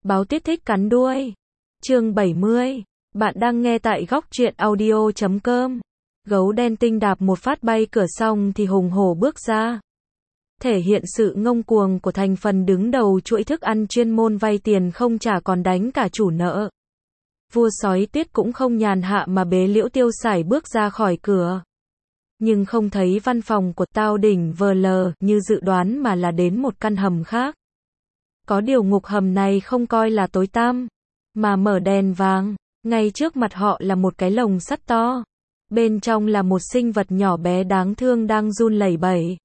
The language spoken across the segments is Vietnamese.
Báo tiết thích cắn đuôi. Chương 70. Bạn đang nghe tại góc truyện audio.com. Gấu đen tinh đạp một phát bay cửa xong thì hùng hổ bước ra. Thể hiện sự ngông cuồng của thành phần đứng đầu chuỗi thức ăn chuyên môn vay tiền không trả còn đánh cả chủ nợ. Vua sói Tiết cũng không nhàn hạ mà bế Liễu Tiêu Sải bước ra khỏi cửa. Nhưng không thấy văn phòng của Tao Đỉnh VL như dự đoán mà là đến một căn hầm khác. Có điều ngục hầm này không coi là tối tăm, mà mở đèn vàng, ngay trước mặt họ là một cái lồng sắt to. Bên trong là một sinh vật nhỏ bé đáng thương đang run lẩy bẩy.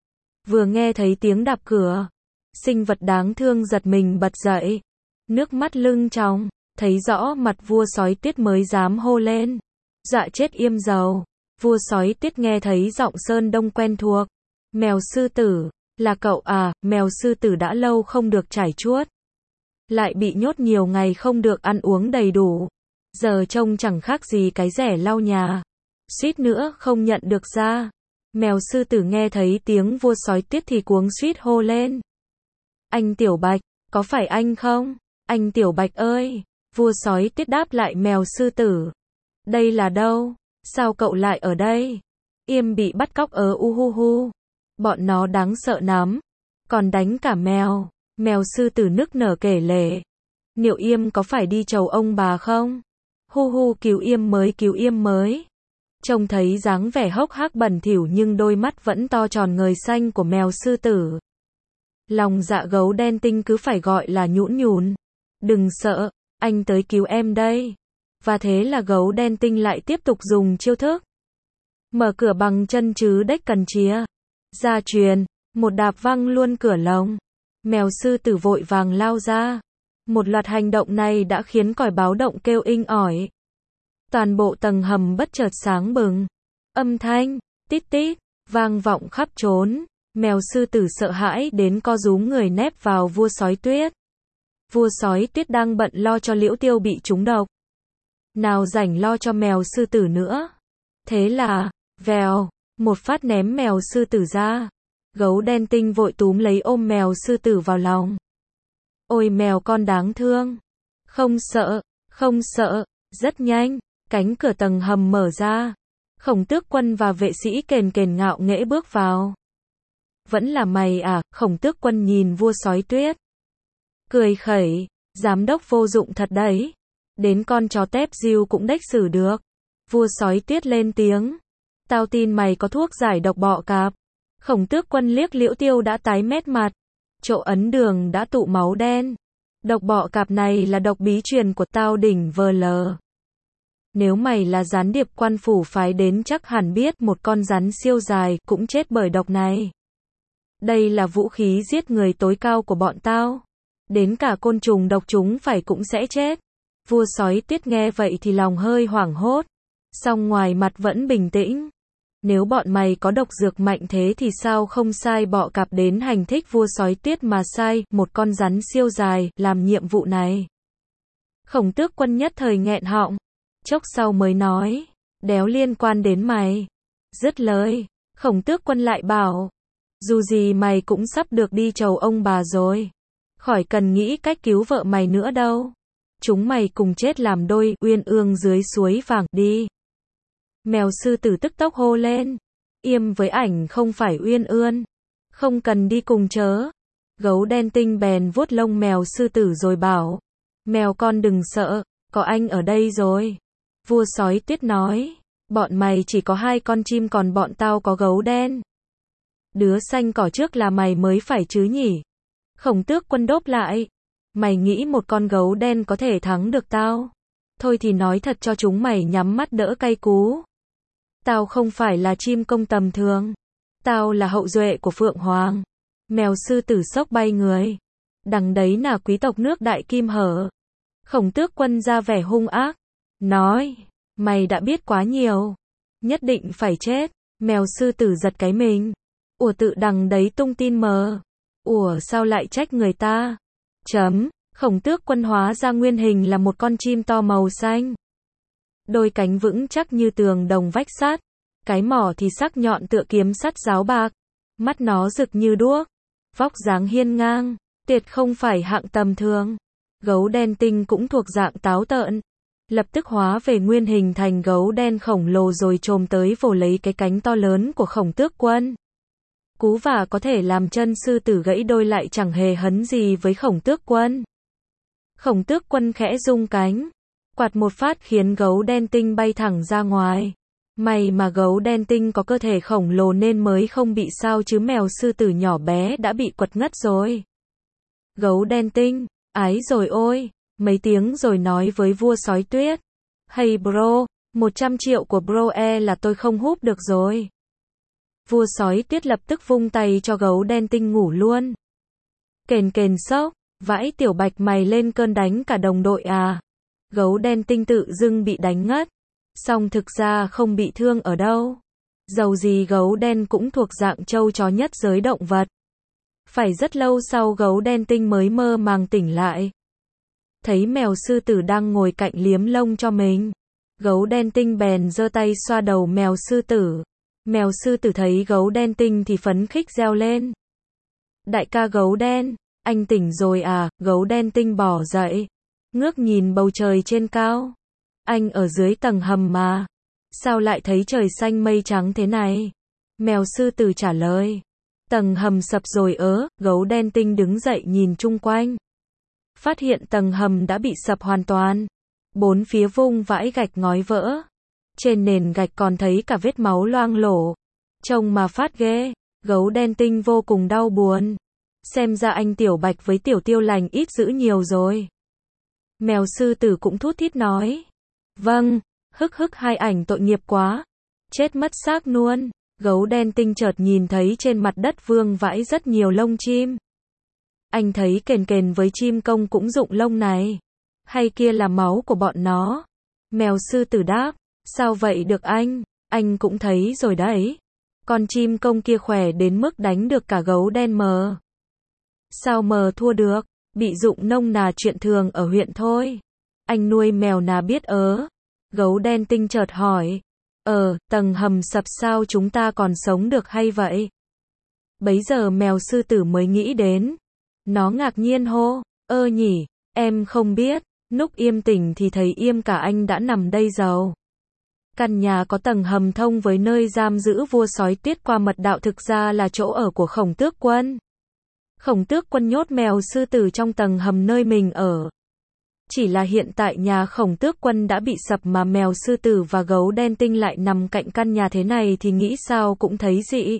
Vừa nghe thấy tiếng đạp cửa, sinh vật đáng thương giật mình bật dậy, nước mắt lưng tròng, thấy rõ mặt vua sói Tiết mới dám hô lên. Dọa chết Yêm Dầu. Vua sói Tiết nghe thấy giọng Sơn Đông quen thuộc. Mèo sư tử, là cậu à? Mèo sư tử đã lâu không được trải chuốt, lại bị nhốt nhiều ngày không được ăn uống đầy đủ, giờ trông chẳng khác gì cái rẻ lau nhà, suýt nữa không nhận được ra. Mèo sư tử nghe thấy tiếng vua sói Tiết thì cuống suýt hô lên. Anh Tiểu Bạch, có phải anh không? Anh Tiểu Bạch ơi! Vua sói Tiết đáp lại mèo sư tử. Đây là đâu? Sao cậu lại ở đây? Yêm bị bắt cóc ở Uhuhu. Bọn nó đáng sợ lắm, còn đánh cả mèo. Mèo sư tử nức nở kể lể. Liệu Yêm có phải đi chầu ông bà không? Hu hu, cứu Yêm mới. Trông thấy dáng vẻ hốc hác bẩn thỉu nhưng đôi mắt vẫn to tròn ngời xanh của mèo sư tử. Lòng dạ gấu đen tinh cứ phải gọi là nhũn nhùn. Đừng sợ, anh tới cứu em đây. Và thế là gấu đen tinh lại tiếp tục dùng chiêu thức mở cửa bằng chân chứ đếch cần chìa. Gia truyền, một đạp văng luôn cửa lồng. Mèo sư tử vội vàng lao ra. Một loạt hành động này đã khiến còi báo động kêu inh ỏi. Toàn bộ tầng hầm bất chợt sáng bừng. Âm thanh tít tít vang vọng khắp trốn. Mèo sư tử sợ hãi đến co rúm người nép vào vua sói Tuyết. Vua sói Tuyết đang bận lo cho Liễu Tiêu bị trúng độc, nào rảnh lo cho mèo sư tử nữa. Thế là, vèo, một phát ném mèo sư tử ra. Gấu đen tinh vội túm lấy ôm mèo sư tử vào lòng. Ôi mèo con đáng thương. Không sợ, không sợ. Rất nhanh, cánh cửa tầng hầm mở ra. Khổng Tước Quân và vệ sĩ kền kền ngạo nghễ bước vào. Vẫn là mày à? Khổng Tước Quân nhìn vua sói Tuyết, cười khẩy. Giám đốc vô dụng thật đấy. Đến con chó tép diêu cũng đếch xử được. Vua sói Tuyết lên tiếng. Tao tin mày có thuốc giải độc bọ cạp. Khổng Tước Quân liếc Liễu Tiêu đã tái mét mặt. Chỗ ấn đường đã tụ máu đen. Độc bọ cạp này là độc bí truyền của Tao Đỉnh VL. Nếu mày là gián điệp quan phủ phái đến chắc hẳn biết một con rắn siêu dài cũng chết bởi độc này. Đây là vũ khí giết người tối cao của bọn tao. Đến cả côn trùng độc chúng phải cũng sẽ chết. Vua sói Tiết nghe vậy thì lòng hơi hoảng hốt. Song ngoài mặt vẫn bình tĩnh. Nếu bọn mày có độc dược mạnh thế thì sao không sai bọ cạp đến hành thích vua sói Tiết mà sai một con rắn siêu dài làm nhiệm vụ này. Khổng Tước Quân nhất thời nghẹn họng. Chốc sau mới nói. Đéo liên quan đến mày. Dứt lời, Khổng Tước Quân lại bảo. Dù gì mày cũng sắp được đi chầu ông bà rồi. Khỏi cần nghĩ cách cứu vợ mày nữa đâu. Chúng mày cùng chết làm đôi, uyên ương dưới suối vàng, đi. Mèo sư tử tức tốc hô lên. Yêm với ảnh không phải uyên ương. Không cần đi cùng chớ. Gấu đen tinh bèn vuốt lông mèo sư tử rồi bảo. Mèo con đừng sợ, có anh ở đây rồi. Vua sói Tuyết nói. Bọn mày chỉ có 2 con chim còn bọn tao có gấu đen. Đứa xanh cỏ trước là mày mới phải chứ nhỉ? Khổng Tước Quân đốp lại. Mày nghĩ một con gấu đen có thể thắng được tao? Thôi thì nói thật cho chúng mày nhắm mắt đỡ cay cú. Tao không phải là chim công tầm thường. Tao là hậu duệ của Phượng Hoàng. Mèo sư tử sốc bay người. Đằng đấy là quý tộc nước Đại Kim Hở. Khổng Tước Quân ra vẻ hung ác. Nói, mày đã biết quá nhiều. Nhất định phải chết. Mèo sư tử giật cái mình. Ủa tự đằng đấy tung tin mờ. Ủa sao lại trách người ta? Khổng Tước Quân hóa ra nguyên hình là một con chim to màu xanh. Đôi cánh vững chắc như tường đồng vách sắt. Cái mỏ thì sắc nhọn tựa kiếm sắt giáo bạc. Mắt nó rực như đuốc. Vóc dáng hiên ngang. Tuyệt không phải hạng tầm thường. Gấu đen tinh cũng thuộc dạng táo tợn. Lập tức hóa về nguyên hình thành gấu đen khổng lồ rồi chồm tới vồ lấy cái cánh to lớn của Khổng Tước Quân. Cú vả có thể làm chân sư tử gãy đôi lại chẳng hề hấn gì với Khổng Tước Quân. Khổng Tước Quân khẽ rung cánh, quạt một phát khiến gấu đen tinh bay thẳng ra ngoài. May mà gấu đen tinh có cơ thể khổng lồ nên mới không bị sao chứ mèo sư tử nhỏ bé đã bị quật ngất rồi. Gấu đen tinh, ái rồi ôi, mấy tiếng rồi nói với vua sói tuyết. Hey bro, 100 triệu của bro là tôi không húp được rồi. Vua sói tuyết lập tức vung tay cho gấu đen tinh ngủ luôn. Kền kền sốc, vãi tiểu bạch mày lên cơn đánh cả đồng đội à. Gấu đen tinh tự dưng bị đánh ngất. Song thực ra không bị thương ở đâu. Dầu gì gấu đen cũng thuộc dạng trâu chó nhất giới động vật. Phải rất lâu sau gấu đen tinh mới mơ màng tỉnh lại. Thấy mèo sư tử đang ngồi cạnh liếm lông cho mình. Gấu đen tinh bèn giơ tay xoa đầu mèo sư tử. Mèo sư tử thấy gấu đen tinh thì phấn khích reo lên. Đại ca gấu đen, anh tỉnh rồi à? Gấu đen tinh bò dậy, ngước nhìn bầu trời trên cao. Anh ở dưới tầng hầm mà. Sao lại thấy trời xanh mây trắng thế này? Mèo sư tử trả lời. Tầng hầm sập rồi ớ. Gấu đen tinh đứng dậy nhìn chung quanh. Phát hiện tầng hầm đã bị sập hoàn toàn. Bốn phía vung vãi gạch ngói vỡ. Trên nền gạch còn thấy cả vết máu loang lổ. Trông mà phát ghê. Gấu đen tinh vô cùng đau buồn. Xem ra anh tiểu bạch với tiểu tiêu lành ít dữ nhiều rồi. Mèo sư tử cũng thút thít nói. Vâng, hức hức hai ảnh tội nghiệp quá. Chết mất xác luôn. Gấu đen tinh chợt nhìn thấy trên mặt đất vương vãi rất nhiều lông chim. Anh thấy kền kền với chim công cũng rụng lông này. Hay kia là máu của bọn nó? Mèo sư tử đáp. Sao vậy được anh cũng thấy rồi đấy. Con chim công kia khỏe đến mức đánh được cả gấu đen mờ. Sao mờ thua được? Bị rụng nông nà chuyện thường ở huyện thôi. Anh nuôi mèo nà biết ớ. Gấu đen tinh chợt hỏi. Tầng hầm sập sao chúng ta còn sống được hay vậy? Bấy giờ mèo sư tử mới nghĩ đến. Nó ngạc nhiên hô. Nhỉ, em không biết. Núc Im tỉnh thì thấy Im cả anh đã nằm đây giàu. Căn nhà có tầng hầm thông với nơi giam giữ vua sói tuyết qua mật đạo thực ra là chỗ ở của Khổng Tước Quân. Khổng Tước Quân nhốt mèo sư tử trong tầng hầm nơi mình ở. Chỉ là hiện tại nhà Khổng Tước Quân đã bị sập mà mèo sư tử và gấu đen tinh lại nằm cạnh căn nhà thế này thì nghĩ sao cũng thấy dị.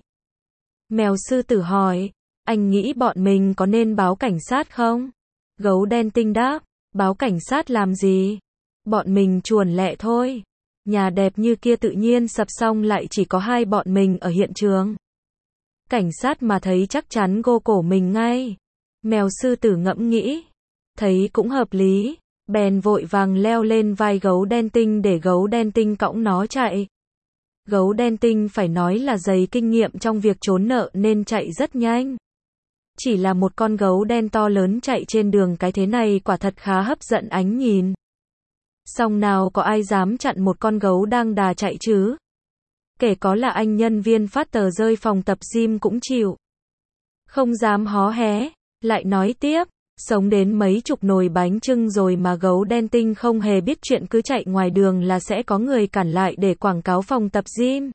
Mèo sư tử hỏi, anh nghĩ bọn mình có nên báo cảnh sát không? Gấu đen tinh đáp, báo cảnh sát làm gì? Bọn mình chuồn lẹ thôi. Nhà đẹp như kia tự nhiên sập xong lại chỉ có hai bọn mình ở hiện trường. Cảnh sát mà thấy chắc chắn gô cổ mình ngay. Mèo sư tử ngẫm nghĩ. Thấy cũng hợp lý. Bèn vội vàng leo lên vai gấu đen tinh để gấu đen tinh cõng nó chạy. Gấu đen tinh phải nói là dày kinh nghiệm trong việc trốn nợ nên chạy rất nhanh. Chỉ là một con gấu đen to lớn chạy trên đường cái thế này quả thật khá hấp dẫn ánh nhìn. Song nào có ai dám chặn một con gấu đang đà chạy chứ? Kể có là anh nhân viên phát tờ rơi phòng tập gym cũng chịu. Không dám hó hé. Lại nói tiếp, sống đến mấy chục nồi bánh chưng rồi mà gấu đen tinh không hề biết chuyện cứ chạy ngoài đường là sẽ có người cản lại để quảng cáo phòng tập gym.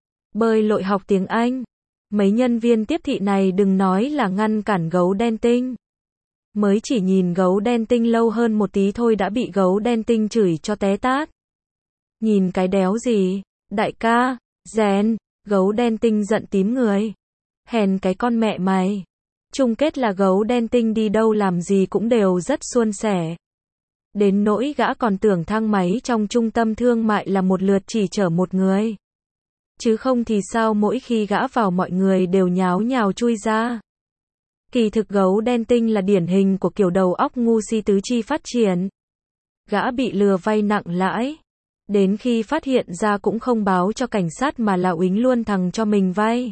Bơi lội học tiếng Anh. Mấy nhân viên tiếp thị này đừng nói là ngăn cản gấu đen tinh. Mới chỉ nhìn gấu đen tinh lâu hơn một tí thôi đã bị gấu đen tinh chửi cho té tát. Nhìn cái đéo gì? Đại ca, rèn, gấu đen tinh giận tím người. Hèn cái con mẹ mày. Chung kết là gấu đen tinh đi đâu làm gì cũng đều rất suôn sẻ. Đến nỗi gã còn tưởng thang máy trong trung tâm thương mại là một lượt chỉ chở một người. Chứ không thì sao mỗi khi gã vào mọi người đều nháo nhào chui ra. Kỳ thực gấu đen tinh là điển hình của kiểu đầu óc ngu si tứ chi phát triển. Gã bị lừa vay nặng lãi. Đến khi phát hiện ra cũng không báo cho cảnh sát mà là uýnh luôn thằng cho mình vay.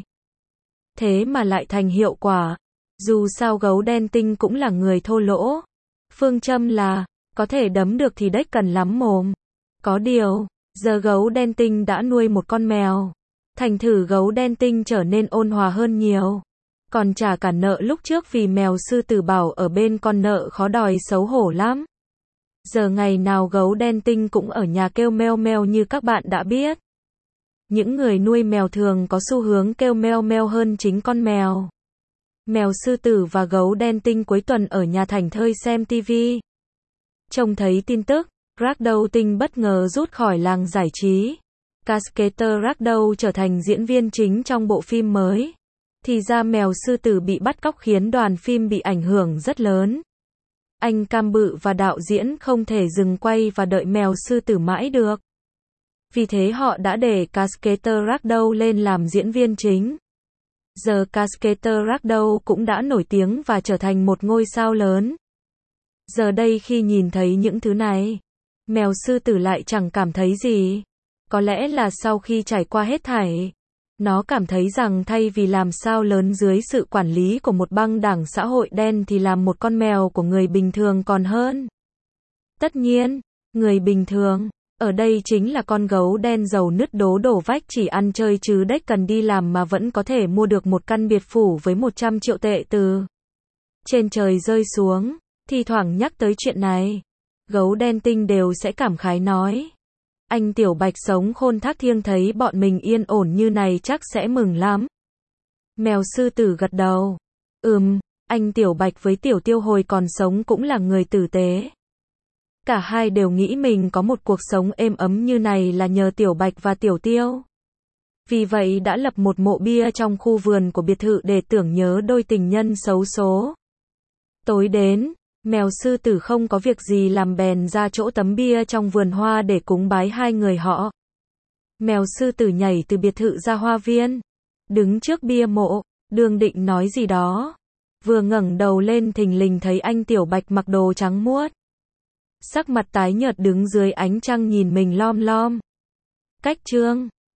Thế mà lại thành hiệu quả. Dù sao gấu đen tinh cũng là người thô lỗ. Phương châm là, có thể đấm được thì đếch cần lắm mồm. Có điều, giờ gấu đen tinh đã nuôi một con mèo. Thành thử gấu đen tinh trở nên ôn hòa hơn nhiều. Còn trả cả nợ lúc trước vì mèo sư tử bảo ở bên con nợ khó đòi xấu hổ lắm. Giờ ngày nào gấu đen tinh cũng ở nhà kêu meo meo như các bạn đã biết. Những người nuôi mèo thường có xu hướng kêu meo meo hơn chính con mèo. Mèo sư tử và gấu đen tinh cuối tuần ở nhà thảnh thơi xem TV. Trông thấy tin tức, Ragdoll tinh bất ngờ rút khỏi làng giải trí. Cascader Ragdoll trở thành diễn viên chính trong bộ phim mới. Thì ra mèo sư tử bị bắt cóc khiến đoàn phim bị ảnh hưởng rất lớn. Anh cam bự và đạo diễn không thể dừng quay và đợi mèo sư tử mãi được. Vì thế họ đã để Cascader Ragdoll lên làm diễn viên chính. Giờ Cascader Ragdoll cũng đã nổi tiếng và trở thành một ngôi sao lớn. Giờ đây khi nhìn thấy những thứ này, mèo sư tử lại chẳng cảm thấy gì. Có lẽ là sau khi trải qua hết thảy, nó cảm thấy rằng thay vì làm sao lớn dưới sự quản lý của một băng đảng xã hội đen thì làm một con mèo của người bình thường còn hơn. Tất nhiên, người bình thường, ở đây chính là con gấu đen giàu nứt đố đổ vách chỉ ăn chơi chứ đếch cần đi làm mà vẫn có thể mua được một căn biệt phủ với 100 triệu tệ từ trên trời rơi xuống. Thì thoảng nhắc tới chuyện này, gấu đen tinh đều sẽ cảm khái nói. Anh Tiểu Bạch sống khôn thác thiêng thấy bọn mình yên ổn như này chắc sẽ mừng lắm. Mèo sư tử gật đầu. Anh Tiểu Bạch với Tiểu Tiêu hồi còn sống cũng là người tử tế. Cả hai đều nghĩ mình có một cuộc sống êm ấm như này là nhờ Tiểu Bạch và Tiểu Tiêu. Vì vậy đã lập một mộ bia trong khu vườn của biệt thự để tưởng nhớ đôi tình nhân xấu số. Tối đến, mèo sư tử không có việc gì làm bèn ra chỗ tấm bia trong vườn hoa để cúng bái hai người họ. Mèo sư tử nhảy từ biệt thự ra hoa viên, đứng trước bia mộ, đương định nói gì đó. Vừa ngẩng đầu lên thình lình thấy anh Tiểu Bạch mặc đồ trắng muốt. Sắc mặt tái nhợt đứng dưới ánh trăng nhìn mình lom lom. Cách chương